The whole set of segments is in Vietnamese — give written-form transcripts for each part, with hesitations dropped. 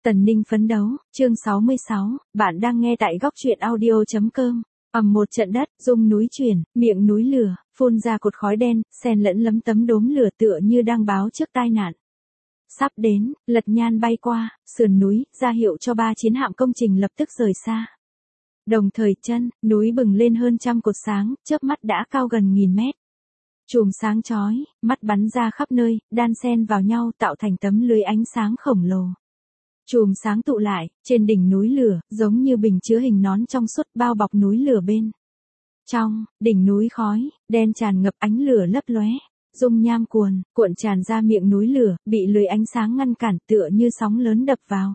Tần Ninh phấn đấu, chương 66, bạn đang nghe tại góc truyện audio.com. Một trận đất, rung núi chuyển, miệng núi lửa, phun ra cột khói đen, xen lẫn lấm tấm đốm lửa tựa như đang báo trước tai nạn. Sắp đến, lật nhan bay qua, sườn núi, ra hiệu cho 3 chiến hạm công trình lập tức rời xa. Đồng thời chân, núi bừng lên hơn trăm cột sáng, chớp mắt đã cao gần 1000 mét. Chùm sáng chói, mắt bắn ra khắp nơi, đan xen vào nhau tạo thành tấm lưới ánh sáng khổng lồ. Chùm sáng tụ lại, trên đỉnh núi lửa, giống như bình chứa hình nón trong suốt bao bọc núi lửa bên. Trong, đỉnh núi khói, đen tràn ngập ánh lửa lấp lóe, dung nham cuộn tràn ra miệng núi lửa, bị lưới ánh sáng ngăn cản tựa như sóng lớn đập vào.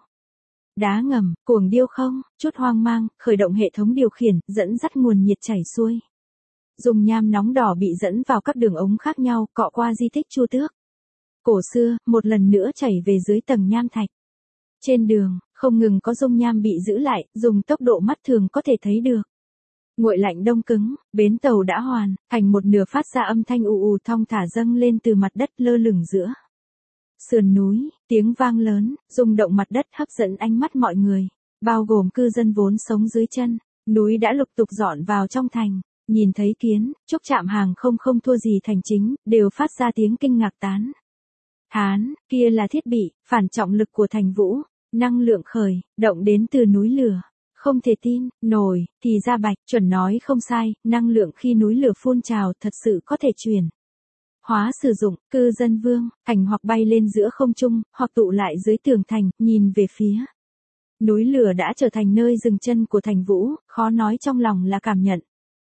Đá ngầm, cuồng điêu không, chút hoang mang, khởi động hệ thống điều khiển, dẫn dắt nguồn nhiệt chảy xuôi. Dung nham nóng đỏ bị dẫn vào các đường ống khác nhau, cọ qua di tích Chu Tước. Cổ xưa, một lần nữa chảy về dưới tầng nham thạch. Trên đường, không ngừng có dung nham bị giữ lại, dùng tốc độ mắt thường có thể thấy được. Nguội lạnh đông cứng, bến tàu đã hoàn, thành một nửa phát ra âm thanh ù ù thong thả dâng lên từ mặt đất lơ lửng giữa sườn núi, tiếng vang lớn, rung động mặt đất hấp dẫn ánh mắt mọi người, bao gồm cư dân vốn sống dưới chân, núi đã lục tục dọn vào trong thành, nhìn thấy kiến, trúc trạm hàng không thua gì thành chính, đều phát ra tiếng kinh ngạc tán. Thán, kia là thiết bị, phản trọng lực của thành Vũ, năng lượng khởi, động đến từ núi lửa. Không thể tin, nổi, thì ra Bạch Chuẩn nói không sai, năng lượng khi núi lửa phun trào thật sự có thể chuyển hóa sử dụng, cư dân vương, thành hoặc bay lên giữa không trung, hoặc tụ lại dưới tường thành, nhìn về phía. Núi lửa đã trở thành nơi dừng chân của thành Vũ, khó nói trong lòng là cảm nhận.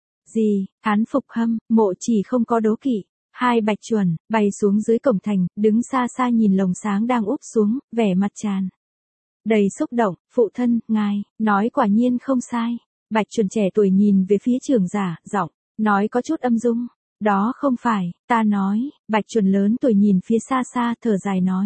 Gì, thán phục hâm, mộ chỉ không có đố kỵ. Hai Bạch Chuẩn, bay xuống dưới cổng thành, đứng xa xa nhìn lồng sáng đang úp xuống, vẻ mặt tràn đầy xúc động, phụ thân, ngài, nói quả nhiên không sai. Bạch Chuẩn trẻ tuổi nhìn về phía trưởng giả, giọng, nói có chút âm dung. Đó không phải, ta nói, Bạch Chuẩn lớn tuổi nhìn phía xa xa, thở dài nói.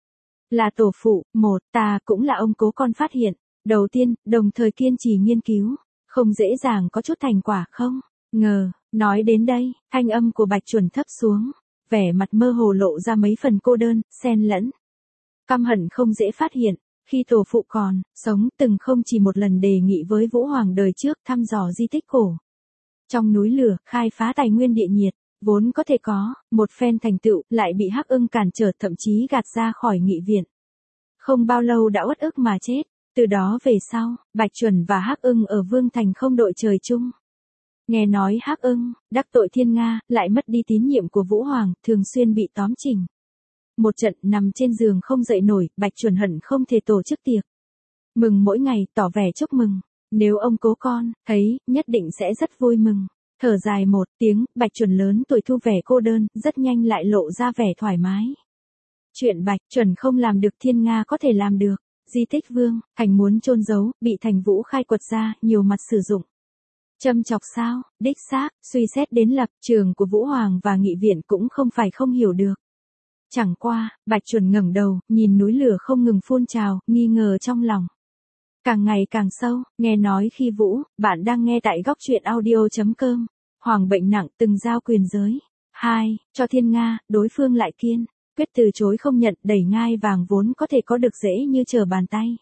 Là tổ phụ, ta cũng là ông cố con phát hiện. Đầu tiên, đồng thời kiên trì nghiên cứu, không dễ dàng có chút thành quả không? Ngờ, nói đến đây, thanh âm của Bạch Chuẩn thấp xuống, vẻ mặt mơ hồ lộ ra mấy phần cô đơn, xen lẫn. Căm hận không dễ phát hiện, khi tổ phụ còn sống từng không chỉ một lần đề nghị với Vũ Hoàng đời trước thăm dò di tích cổ. Trong núi lửa, khai phá tài nguyên địa nhiệt, vốn có thể có, một phen thành tựu, lại bị Hắc Ưng cản trở thậm chí gạt ra khỏi nghị viện. Không bao lâu đã uất ức mà chết, từ đó về sau, Bạch Chuẩn và Hắc Ưng ở Vương Thành không đội trời chung. Nghe nói Hắc Ưng, đắc tội Thiên Nga, lại mất đi tín nhiệm của Vũ Hoàng, thường xuyên bị tóm chỉnh. Một trận nằm trên giường không dậy nổi, Bạch Chuẩn hận không thể tổ chức tiệc mừng mỗi ngày, tỏ vẻ chúc mừng. Nếu ông cố con, thấy, nhất định sẽ rất vui mừng. Thở dài một tiếng, Bạch Chuẩn lớn tuổi thu vẻ cô đơn, rất nhanh lại lộ ra vẻ thoải mái. Chuyện Bạch Chuẩn không làm được Thiên Nga có thể làm được. Di tích Vương, thành muốn chôn giấu, bị thành Vũ khai quật ra, nhiều mặt sử dụng. Châm chọc sao, đích xác, suy xét đến lập trường của Vũ Hoàng và nghị viện cũng không phải không hiểu được. Chẳng qua, Bạch Chuẩn ngẩng đầu, nhìn núi lửa không ngừng phun trào, nghi ngờ trong lòng. Càng ngày càng sâu, nghe nói khi Vũ, bạn đang nghe tại góc truyện audio.com. Hoàng bệnh nặng từng giao quyền giới. 2. Cho Thiên Nga, đối phương lại kiên quyết từ chối không nhận, đẩy ngai vàng vốn có thể có được dễ như trở bàn tay.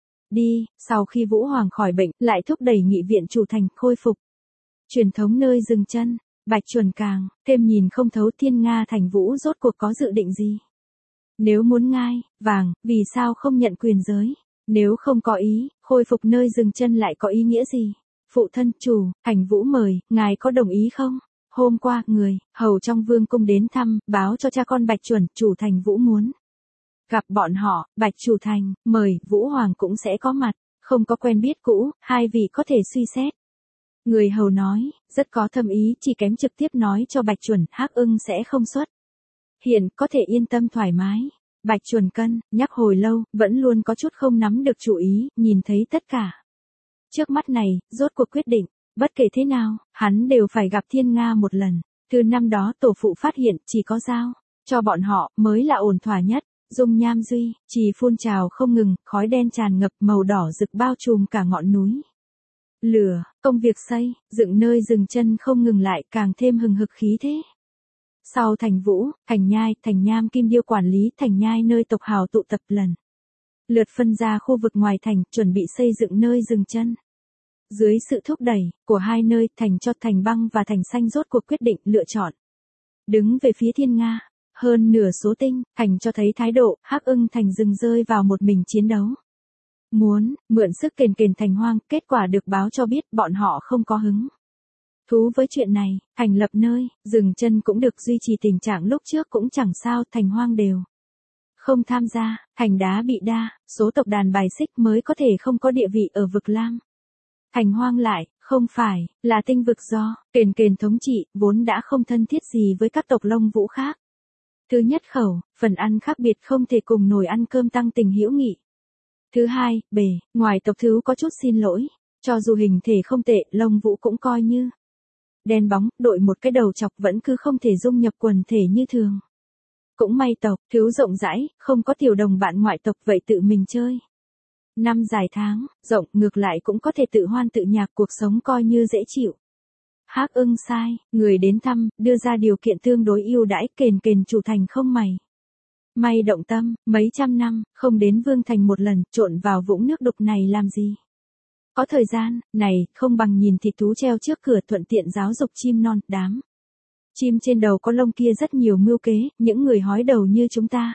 Đi, sau khi Vũ Hoàng khỏi bệnh, lại thúc đẩy nghị viện chủ thành khôi phục truyền thống nơi dừng chân. Bạch Chuẩn càng thêm nhìn không thấu Thiên Nga thành Vũ rốt cuộc có dự định gì. Nếu muốn ngai vàng, vì sao không nhận quyền giới? Nếu không có ý, khôi phục nơi dừng chân lại có ý nghĩa gì? Phụ thân, chủ, thành Vũ mời, ngài có đồng ý không? Hôm qua, người hầu trong vương cung đến thăm, báo cho cha con Bạch Chuẩn, chủ thành Vũ muốn gặp bọn họ. Bạch chủ thành mời, Vũ Hoàng cũng sẽ có mặt, không có quen biết cũ, hai vị có thể suy xét. Người hầu nói, rất có thâm ý, chỉ kém trực tiếp nói cho Bạch Chuẩn, Hắc Ưng sẽ không xuất hiện, có thể yên tâm thoải mái. Bạch Chuẩn cân nhắc hồi lâu, vẫn luôn có chút không nắm được chủ ý, nhìn thấy tất cả trước mắt này, rốt cuộc quyết định, bất kể thế nào, hắn đều phải gặp Thiên Nga một lần. Từ năm đó tổ phụ phát hiện, chỉ có giao cho bọn họ mới là ổn thỏa nhất. Dung nham duy trì phun trào không ngừng, khói đen tràn ngập, màu đỏ rực bao trùm cả ngọn núi lửa. Công việc xây dựng nơi dừng chân không ngừng lại, càng thêm hừng hực khí thế. Sau thành Vũ, thành Nhai, thành Nham Kim Điêu quản lý, thành Nhai nơi tộc hào tụ tập lần lượt phân ra khu vực ngoài thành, chuẩn bị xây dựng nơi dừng chân. Dưới sự thúc đẩy của hai nơi, thành cho thành băng và thành xanh rốt cuộc quyết định lựa chọn đứng về phía Thiên Nga. Hơn nửa số tinh, thành cho thấy thái độ, Hắc Ưng thành dừng rơi vào một mình chiến đấu. Muốn mượn sức kền kền thành hoang, kết quả được báo cho biết bọn họ không có hứng thú với chuyện này, thành lập nơi dừng chân cũng được duy trì tình trạng lúc trước cũng chẳng sao, thành hoang đều không tham gia, thành đá bị đa số tộc đàn bài xích mới có thể không có địa vị ở vực Lam. Thành hoang lại, không phải là tinh vực do kền kền thống trị, vốn đã không thân thiết gì với các tộc Lông Vũ khác. Thứ nhất khẩu, phần ăn khác biệt không thể cùng nồi ăn cơm tăng tình hữu nghị. Thứ hai, bề ngoài tộc thứ có chút xin lỗi, cho dù hình thể không tệ, Lông Vũ cũng coi như đen bóng, đội một cái đầu chọc vẫn cứ không thể dung nhập quần thể như thường. Cũng may tộc thứ rộng rãi, không có tiểu đồng bạn ngoại tộc, vậy tự mình chơi. Năm dài tháng, rộng, ngược lại cũng có thể tự hoan tự nhạc, cuộc sống coi như dễ chịu. Hắc Ưng sai, người đến thăm, đưa ra điều kiện tương đối ưu đãi, kền kền chủ thành không mày may động tâm, mấy trăm năm, không đến vương thành một lần, trộn vào vũng nước đục này làm gì. Có thời gian, này, không bằng nhìn thịt thú treo trước cửa, thuận tiện giáo dục chim non, đám chim trên đầu có lông kia rất nhiều mưu kế, những người hói đầu như chúng ta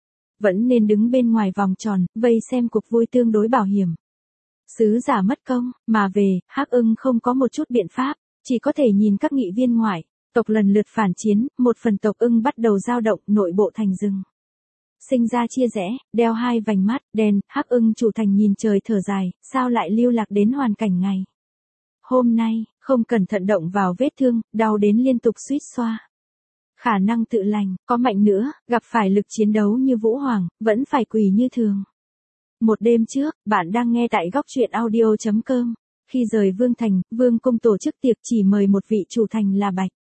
vẫn nên đứng bên ngoài vòng tròn, vây xem cuộc vui tương đối bảo hiểm. Sứ giả mất công, mà về, Hắc Ưng không có một chút biện pháp, chỉ có thể nhìn các nghị viên ngoại tộc lần lượt phản chiến, một phần tộc Ưng bắt đầu dao động, nội bộ thành rừng sinh ra chia rẽ, đeo hai vành mắt đen. Hắc Ưng chủ thành nhìn trời thở dài, sao lại lưu lạc đến hoàn cảnh ngày hôm nay, không cẩn thận động vào vết thương, đau đến liên tục suýt xoa. Khả năng tự lành, có mạnh nữa, gặp phải lực chiến đấu như Vũ Hoàng, vẫn phải quỳ như thường. Một đêm trước, bạn đang nghe tại góc truyện audio.com. Khi rời Vương Thành, Vương Cung tổ chức tiệc chỉ mời một vị chủ thành là Bạch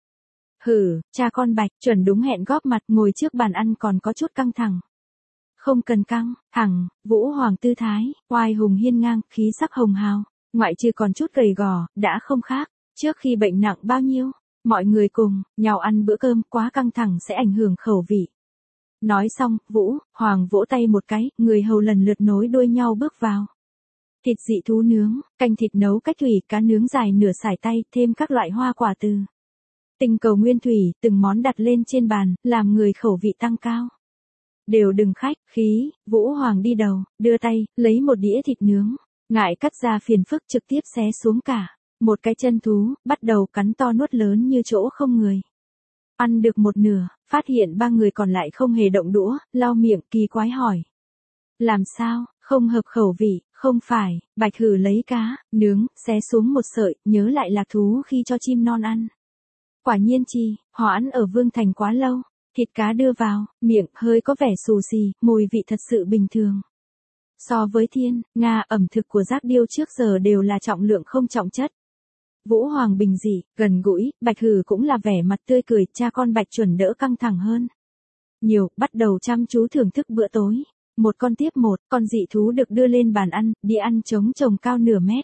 Hử, cha con Bạch, chuẩn đúng hẹn góp mặt ngồi trước bàn ăn còn có chút căng thẳng. Không cần căng thẳng, Vũ Hoàng tư thái, oai hùng hiên ngang, khí sắc hồng hào, ngoại trừ còn chút gầy gò, đã không khác trước khi bệnh nặng bao nhiêu. Mọi người cùng nhau ăn bữa cơm, quá căng thẳng sẽ ảnh hưởng khẩu vị. Nói xong, Vũ Hoàng vỗ tay một cái, người hầu lần lượt nối đuôi nhau bước vào. Thịt dị thú nướng, canh thịt nấu cách thủy, cá nướng dài nửa sải tay, thêm các loại hoa quả từ Tinh Cầu Nguyên Thủy, từng món đặt lên trên bàn, làm người khẩu vị tăng cao. Đều đừng khách khí, Vũ Hoàng đi đầu, đưa tay, lấy một đĩa thịt nướng, ngại cắt ra phiền phức, trực tiếp xé xuống cả một cái chân thú, bắt đầu cắn to nuốt lớn như chỗ không người. Ăn được một nửa, phát hiện ba người còn lại không hề động đũa, lau miệng, kỳ quái hỏi. Làm sao, không hợp khẩu vị, không phải, Bạch Hử lấy cá nướng, xé xuống một sợi, nhớ lại lạc thú khi cho chim non ăn. Quả nhiên chi, hoãn ở Vương Thành quá lâu, thịt cá đưa vào, miệng hơi có vẻ xù xì, mùi vị thật sự bình thường. So với Thiên Nga, ẩm thực của giác điêu trước giờ đều là trọng lượng không trọng chất. Vũ Hoàng bình dị, gần gũi, Bạch Hử cũng là vẻ mặt tươi cười, cha con Bạch chuẩn đỡ căng thẳng hơn nhiều, bắt đầu chăm chú thưởng thức bữa tối. Một con tiếp một, con dị thú được đưa lên bàn ăn, đĩa ăn trống trồng cao nửa mét.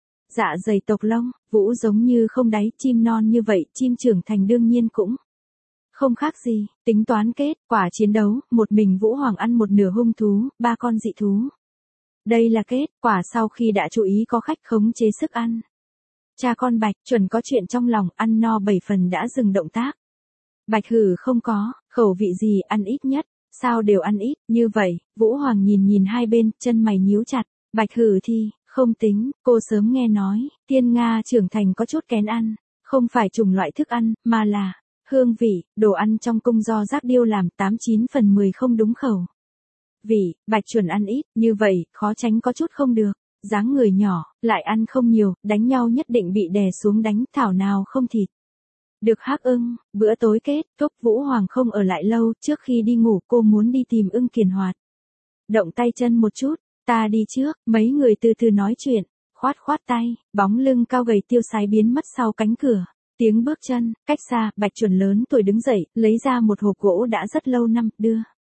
Dạ dày tộc Lông Vũ giống như không đáy, chim non như vậy, chim trưởng thành đương nhiên cũng không khác gì. Tính toán kết quả chiến đấu, một mình Vũ Hoàng ăn một nửa hung thú, ba con dị thú. Đây là kết quả sau khi đã chú ý có khách khống chế sức ăn. Cha con Bạch chuẩn có chuyện trong lòng, ăn no 7 phần đã dừng động tác. Bạch Hử không có khẩu vị gì, ăn ít nhất, sao đều ăn ít, như vậy, Vũ Hoàng nhìn hai bên, chân mày nhíu chặt. Bạch Hử thì không tính, cô sớm nghe nói, Thiên Nga trưởng thành có chút kén ăn, không phải chủng loại thức ăn, mà là hương vị, đồ ăn trong cung do giác điêu làm, 89 phần 10 không đúng khẩu vị. Bạch chuẩn ăn ít, như vậy, khó tránh có chút không được. Dáng người nhỏ, lại ăn không nhiều, đánh nhau nhất định bị đè xuống đánh, thảo nào không thịt. Được Hắc Ưng, bữa tối kết thúc, Vũ Hoàng không ở lại lâu, trước khi đi ngủ cô muốn đi tìm Ưng Kiền Hoạt. Động tay chân một chút, ta đi trước, mấy người từ từ nói chuyện, khoát tay, bóng lưng cao gầy tiêu sái biến mất sau cánh cửa. Tiếng bước chân, cách xa, Bạch chuẩn lớn tuổi đứng dậy, lấy ra một hộp gỗ đã rất lâu năm, đưa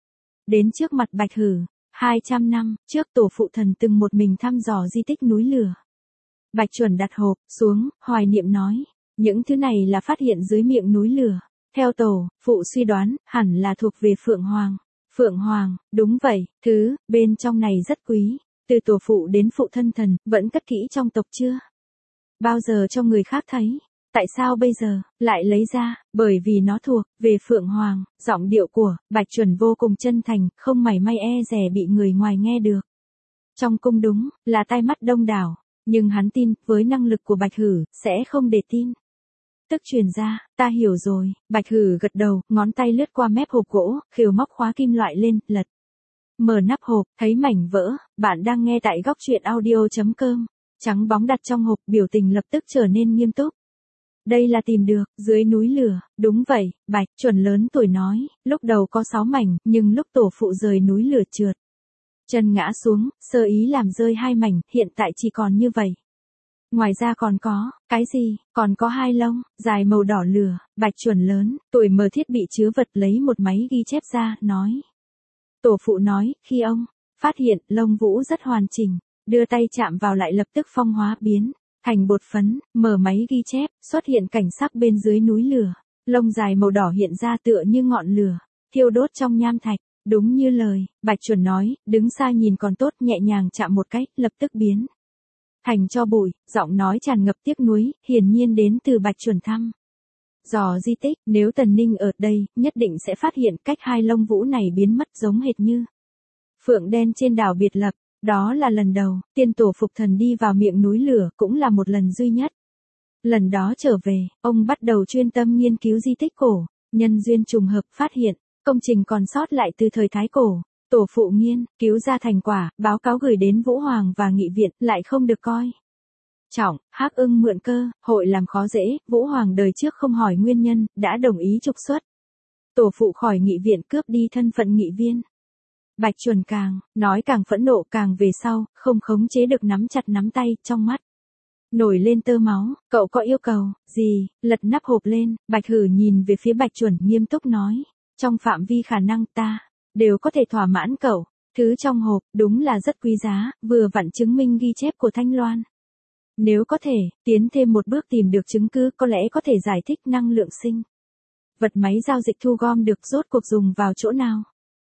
đến trước mặt Bạch Hử. 200 năm trước tổ phụ thần từng một mình thăm dò di tích núi lửa. Bạch chuẩn đặt hộp xuống, hoài niệm nói. Những thứ này là phát hiện dưới miệng núi lửa. Theo tổ phụ suy đoán, hẳn là thuộc về Phượng Hoàng. Phượng Hoàng, đúng vậy, thứ bên trong này rất quý, từ tổ phụ đến phụ thân thần, vẫn cất kỹ trong tộc chưa bao giờ cho người khác thấy. Tại sao bây giờ lại lấy ra? Bởi vì nó thuộc về Phượng Hoàng. Giọng điệu của Bạch Chuẩn vô cùng chân thành, không mảy may e dè bị người ngoài nghe được. Trong cung đúng là tai mắt đông đảo, nhưng hắn tin với năng lực của Bạch Hử sẽ không để tin tức truyền ra. Ta hiểu rồi. Bạch Hử gật đầu, ngón tay lướt qua mép hộp gỗ, khều móc khóa kim loại lên, lật mở nắp hộp, thấy mảnh vỡ. Bạn đang nghe tại góc truyện audio.com. Trắng bóng đặt trong hộp, biểu tình lập tức trở nên nghiêm túc. Đây là tìm được dưới núi lửa. Đúng vậy, Bạch Chuẩn lớn tuổi nói, lúc đầu có 6 mảnh, nhưng lúc tổ phụ rời núi lửa trượt chân ngã xuống, sơ ý làm rơi 2 mảnh, hiện tại chỉ còn như vậy. Ngoài ra còn có, cái gì? Còn có 2 lông dài màu đỏ lửa. Bạch Chuẩn lớn tuổi mở thiết bị chứa vật, lấy một máy ghi chép ra, nói. Tổ phụ nói, khi ông phát hiện lông vũ rất hoàn chỉnh, đưa tay chạm vào lại lập tức phong hóa biến thành bột phấn, mở máy ghi chép, xuất hiện cảnh sắc bên dưới núi lửa. Lông dài màu đỏ hiện ra tựa như ngọn lửa, thiêu đốt trong nham thạch. Đúng như lời Bạch Chuẩn nói, đứng xa nhìn còn tốt, nhẹ nhàng chạm một cái, lập tức biến thành tro bụi. Giọng nói tràn ngập tiếc nuối, hiển nhiên đến từ Bạch Chuẩn thăm dò di tích. Nếu Tần Ninh ở đây, nhất định sẽ phát hiện cách 2 lông vũ này biến mất giống hệt như phượng đen trên đảo biệt lập. Đó là lần đầu tiên tổ phục thần đi vào miệng núi lửa, cũng là một lần duy nhất. Lần đó trở về, ông bắt đầu chuyên tâm nghiên cứu di tích cổ. Nhân duyên trùng hợp phát hiện công trình còn sót lại từ thời Thái Cổ. Tổ phụ nghiên cứu ra thành quả, báo cáo gửi đến Vũ Hoàng và Nghị viện, lại không được coi trọng. Hắc Ưng mượn cơ hội làm khó dễ. Vũ Hoàng đời trước không hỏi nguyên nhân, đã đồng ý trục xuất tổ phụ khỏi Nghị viện, cướp đi thân phận nghị viên. Bạch Chuẩn càng nói càng phẫn nộ, càng về sau không khống chế được nắm chặt nắm tay, trong mắt nổi lên tơ máu. Cậu có yêu cầu gì? Lật nắp hộp lên, Bạch Hử nhìn về phía Bạch Chuẩn, nghiêm túc nói. Trong phạm vi khả năng ta đều có thể thỏa mãn cậu. Thứ trong hộp đúng là rất quý giá, vừa vặn chứng minh ghi chép của Thanh Loan. Nếu có thể tiến thêm một bước tìm được chứng cứ, có lẽ có thể giải thích năng lượng sinh vật máy giao dịch thu gom được rốt cuộc dùng vào chỗ nào.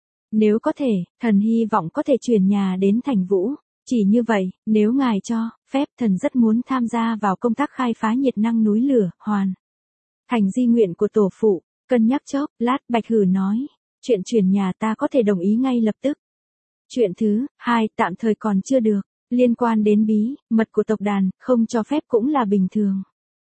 Nếu có thể, thần hy vọng có thể chuyển nhà đến Thành Vũ. Chỉ như vậy, nếu ngài cho phép, thần rất muốn tham gia vào công tác khai phá nhiệt năng núi lửa, hoàn thành di nguyện của tổ phụ. Cân nhắc chốc lát, Bạch Hử nói. Chuyện chuyển nhà ta có thể đồng ý ngay lập tức. Chuyện thứ 2 tạm thời còn chưa được. Liên quan đến bí mật của tộc đàn, không cho phép cũng là bình thường.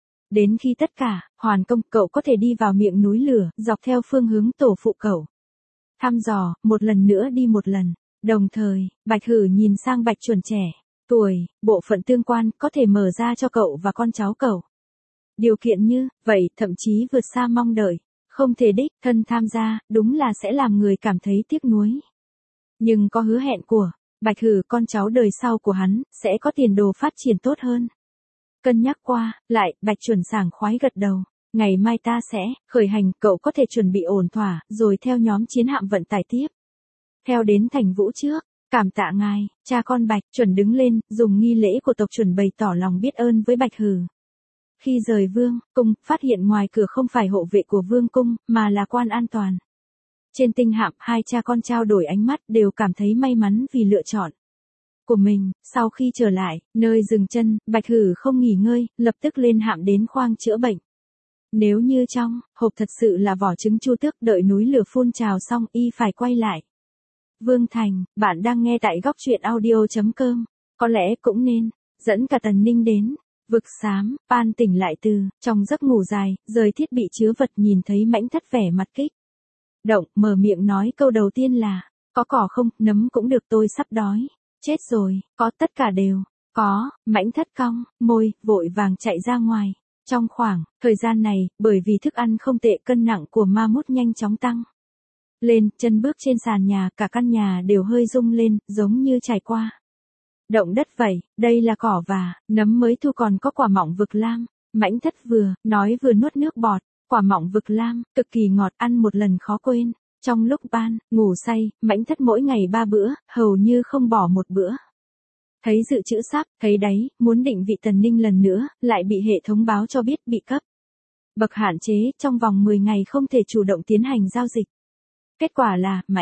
Đến khi tất cả hoàn công, cậu có thể đi vào miệng núi lửa, dọc theo phương hướng tổ phụ cậu thăm dò, một lần nữa đi một lần. Đồng thời, Bạch Hử nhìn sang Bạch Chuẩn trẻ tuổi, bộ phận tương quan có thể mở ra cho cậu và con cháu cậu. Điều kiện như vậy thậm chí vượt xa mong đợi. Không thể đích thân tham gia, đúng là sẽ làm người cảm thấy tiếc nuối. Nhưng có hứa hẹn của Bạch Hử, con cháu đời sau của hắn sẽ có tiền đồ phát triển tốt hơn. Cân nhắc qua lại, Bạch Chuẩn sảng khoái gật đầu. Ngày mai ta sẽ khởi hành, cậu có thể chuẩn bị ổn thỏa, rồi theo nhóm chiến hạm vận tải tiếp theo đến Thành Vũ trước. Cảm tạ ngài. Cha con Bạch Chuẩn đứng lên, dùng nghi lễ của tộc chuẩn bày tỏ lòng biết ơn với Bạch Hử. Khi rời vương cung, phát hiện ngoài cửa không phải hộ vệ của vương cung, mà là quan an toàn. Trên tinh hạm, 2 cha con trao đổi ánh mắt, đều cảm thấy may mắn vì lựa chọn của mình. Sau khi trở lại nơi dừng chân, Bạch Hử không nghỉ ngơi, lập tức lên hạm đến khoang chữa bệnh. Nếu như trong hộp thật sự là vỏ trứng chu tước, đợi núi lửa phun trào xong, y phải quay lại Vương Thành. Bạn đang nghe tại góc truyện audio.com. Có lẽ cũng nên dẫn cả Tần Ninh đến vực xám. Pan tỉnh lại từ trong giấc ngủ dài, rời thiết bị chứa vật, nhìn thấy Mãnh Thất vẻ mặt kích động, mở miệng nói câu đầu tiên là, có cỏ không? Nấm cũng được, tôi sắp đói chết rồi. Có, tất cả đều có. Mãnh Thất cong môi, vội vàng chạy ra ngoài. Trong khoảng thời gian này, bởi vì thức ăn không tệ, cân nặng của ma mút nhanh chóng tăng lên. Chân bước trên sàn nhà, cả căn nhà đều hơi rung lên, giống như trải qua động đất vậy. Đây là cỏ và nấm mới thu, còn có quả mọng vực lam. Mãnh Thất vừa nói vừa nuốt nước bọt. Quả mọng vực lam cực kỳ ngọt, ăn một lần khó quên. Trong lúc ban ngủ say, Mãnh Thất mỗi ngày 3 bữa, hầu như không bỏ một bữa. Thấy dự trữ sắp thấy đáy, muốn định vị Tần Ninh lần nữa, lại bị hệ thống báo cho biết bị cấp bậc hạn chế, trong vòng 10 ngày không thể chủ động tiến hành giao dịch. Kết quả là Mãnh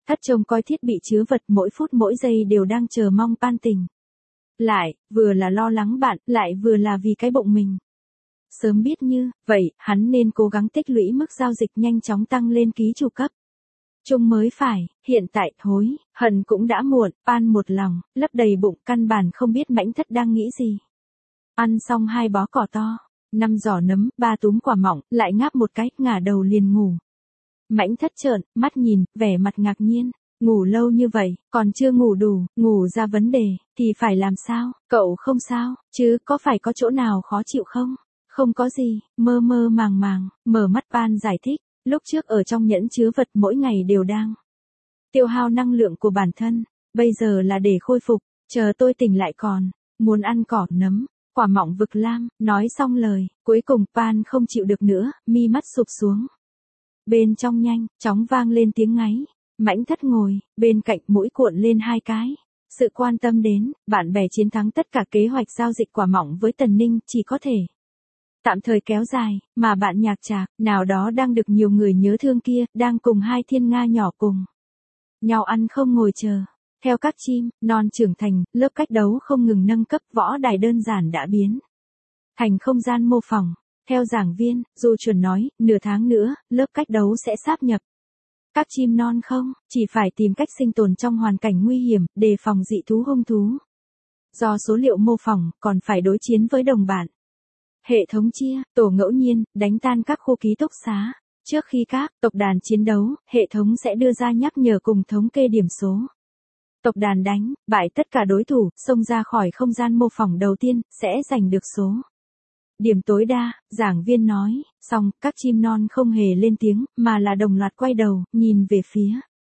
Thất trông coi thiết bị chứa vật mỗi phút mỗi giây đều đang chờ mong Pan Tình. Lại, vừa là lo lắng bạn, lại vừa là vì cái bụng mình. Sớm biết như vậy, hắn nên cố gắng tích lũy mức giao dịch nhanh chóng tăng lên ký chủ cấp. Trung mới phải, hiện tại, hối, hận cũng đã muộn, Pan một lòng, lấp đầy bụng, căn bản không biết Mãnh Thất đang nghĩ gì. Ăn xong 2 bó cỏ to, 5 giỏ nấm, 3 túm quả mọng, lại ngáp một cái, ngả đầu liền ngủ. Mãnh Thất trợn mắt nhìn, vẻ mặt ngạc nhiên, ngủ lâu như vậy, còn chưa ngủ đủ, ngủ ra vấn đề, thì phải làm sao, cậu không sao, chứ có phải có chỗ nào khó chịu không? Không có gì, mơ mơ màng màng, mở mắt Pan giải thích, lúc trước ở trong nhẫn chứa vật mỗi ngày đều đang tiêu hao năng lượng của bản thân, bây giờ là để khôi phục, chờ tôi tỉnh lại còn, muốn ăn cỏ nấm, quả mọng vực lam, nói xong lời, cuối cùng Pan không chịu được nữa, mi mắt sụp xuống. Bên trong nhanh, chóng vang lên tiếng ngáy, Mãnh Thất ngồi, bên cạnh mũi cuộn lên 2 cái. Sự quan tâm đến, bạn bè chiến thắng tất cả kế hoạch giao dịch quả mọng với Tần Ninh chỉ có thể tạm thời kéo dài, mà bạn Nhạc Trạc, nào đó đang được nhiều người nhớ thương kia, đang cùng 2 thiên nga nhỏ cùng nhau ăn không ngồi chờ. Theo các chim non trưởng thành, lớp cách đấu không ngừng nâng cấp, võ đài đơn giản đã biến thành không gian mô phỏng. Theo giảng viên, Du Chuẩn nói, nửa tháng nữa, lớp cách đấu sẽ sáp nhập. Các chim non không, chỉ phải tìm cách sinh tồn trong hoàn cảnh nguy hiểm, đề phòng dị thú hung thú. Do số liệu mô phỏng, còn phải đối chiến với đồng bạn. Hệ thống chia, tổ ngẫu nhiên, đánh tan các khu ký túc xá. Trước khi các tộc đàn chiến đấu, hệ thống sẽ đưa ra nhắc nhở cùng thống kê điểm số. Tộc đàn đánh, bại tất cả đối thủ, xông ra khỏi không gian mô phỏng đầu tiên, sẽ giành được số điểm tối đa, giảng viên nói, xong, các chim non không hề lên tiếng, mà là đồng loạt quay đầu, nhìn về phía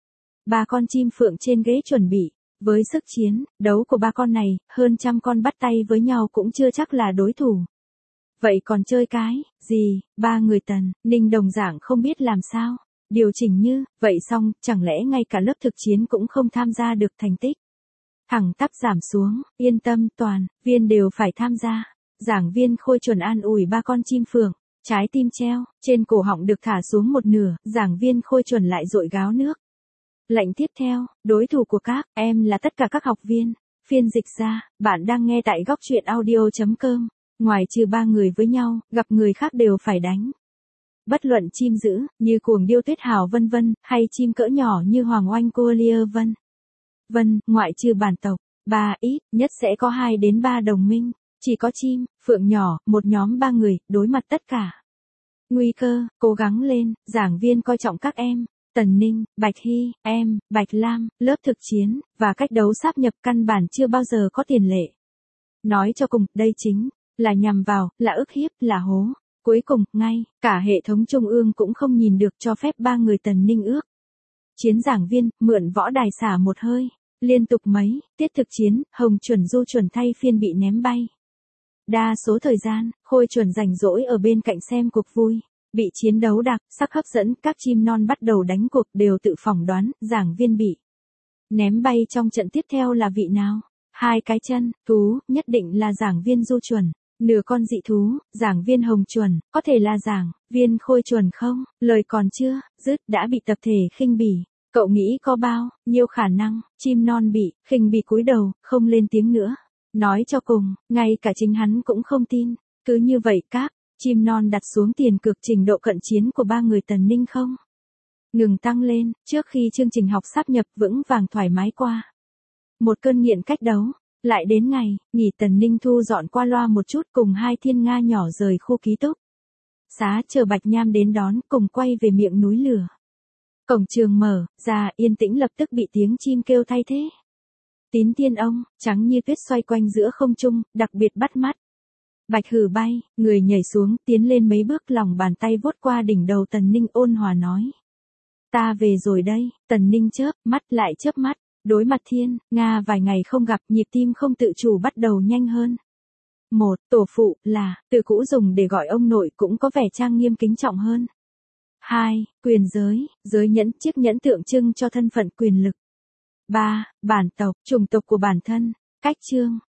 3 con chim phượng trên ghế chuẩn bị. Với sức chiến đấu của 3 con này, hơn 100 con bắt tay với nhau cũng chưa chắc là đối thủ. Vậy còn chơi cái gì? 3 người Tần Ninh đồng dạng không biết làm sao điều chỉnh như vậy, xong, chẳng lẽ ngay cả lớp thực chiến cũng không tham gia được, thành tích thẳng tắp giảm xuống. Yên tâm, toàn viên đều phải tham gia. Giảng viên Khôi Chuẩn an ủi 3 con chim phượng, trái tim treo trên cổ họng được thả xuống một nửa, giảng viên Khôi Chuẩn lại dội gáo nước lạnh tiếp theo. Đối thủ của các em là tất cả các học viên. Phiên dịch ra, bạn đang nghe tại góc truyện audio.com. Ngoài trừ 3 người với nhau, gặp người khác đều phải đánh. Bất luận chim dữ, như cuồng điêu tuyết hào vân vân, hay chim cỡ nhỏ như hoàng oanh cô lia vân vân, ngoại trừ bản tộc, 3 ít nhất sẽ có 2 đến 3 đồng minh. Chỉ có chim phượng nhỏ, một nhóm 3 người, đối mặt tất cả nguy cơ, cố gắng lên. Giảng viên coi trọng các em. Tần Ninh, Bạch Hy, em, Bạch Lam, lớp thực chiến, và cách đấu sáp nhập căn bản chưa bao giờ có tiền lệ. Nói cho cùng, đây chính là nhằm vào, là ức hiếp, là hố. Cuối cùng, ngay, cả hệ thống trung ương cũng không nhìn được cho phép 3 người Tần Ninh ước chiến. Giảng viên, mượn võ đài xả một hơi. Liên tục mấy tiết thực chiến, Hồng Chuẩn Du Chuẩn thay phiên bị ném bay. Đa số thời gian, Khôi Chuẩn rảnh rỗi ở bên cạnh xem cuộc vui. Bị chiến đấu đặc sắc hấp dẫn, các chim non bắt đầu đánh cuộc, đều tự phỏng đoán, giảng viên bị ném bay trong trận tiếp theo là vị nào. 2 cái chân, thú, nhất định là giảng viên Du Chuẩn. Nửa con dị thú, giảng viên Hồng Chuẩn, có thể là giảng viên Khôi Chuẩn không? Lời còn chưa dứt đã bị tập thể khinh bỉ. Cậu nghĩ có bao nhiêu khả năng, chim non bị khinh bỉ cúi đầu, không lên tiếng nữa. Nói cho cùng, ngay cả chính hắn cũng không tin. Cứ như vậy các chim non đặt xuống tiền cược, trình độ cận chiến của 3 người Tần Ninh không ngừng tăng lên, trước khi chương trình học sáp nhập vững vàng thoải mái qua một cơn nghiện cách đấu. Lại đến ngày nghỉ, Tần Ninh thu dọn qua loa một chút, cùng 2 thiên nga nhỏ rời khu ký túc xá, chờ Bạch Nham đến đón, cùng quay về miệng núi lửa. Cổng trường mở ra, yên tĩnh lập tức bị tiếng chim kêu thay thế. Tín tiên ông, trắng như tuyết xoay quanh giữa không trung, đặc biệt bắt mắt. Bạch hử bay, người nhảy xuống, tiến lên mấy bước, lòng bàn tay vuốt qua đỉnh đầu Tần Ninh, ôn hòa nói. Ta về rồi đây. Tần Ninh chớp mắt lại chớp mắt. Đối mặt thiên nga vài ngày không gặp, nhịp tim không tự chủ bắt đầu nhanh hơn. Một, tổ phụ là từ cũ dùng để gọi ông nội cũng có vẻ trang nghiêm kính trọng hơn. 2, quyền giới, giới nhẫn, chiếc nhẫn tượng trưng cho thân phận quyền lực. 3, bản tộc, chủng tộc của bản thân. Cách chương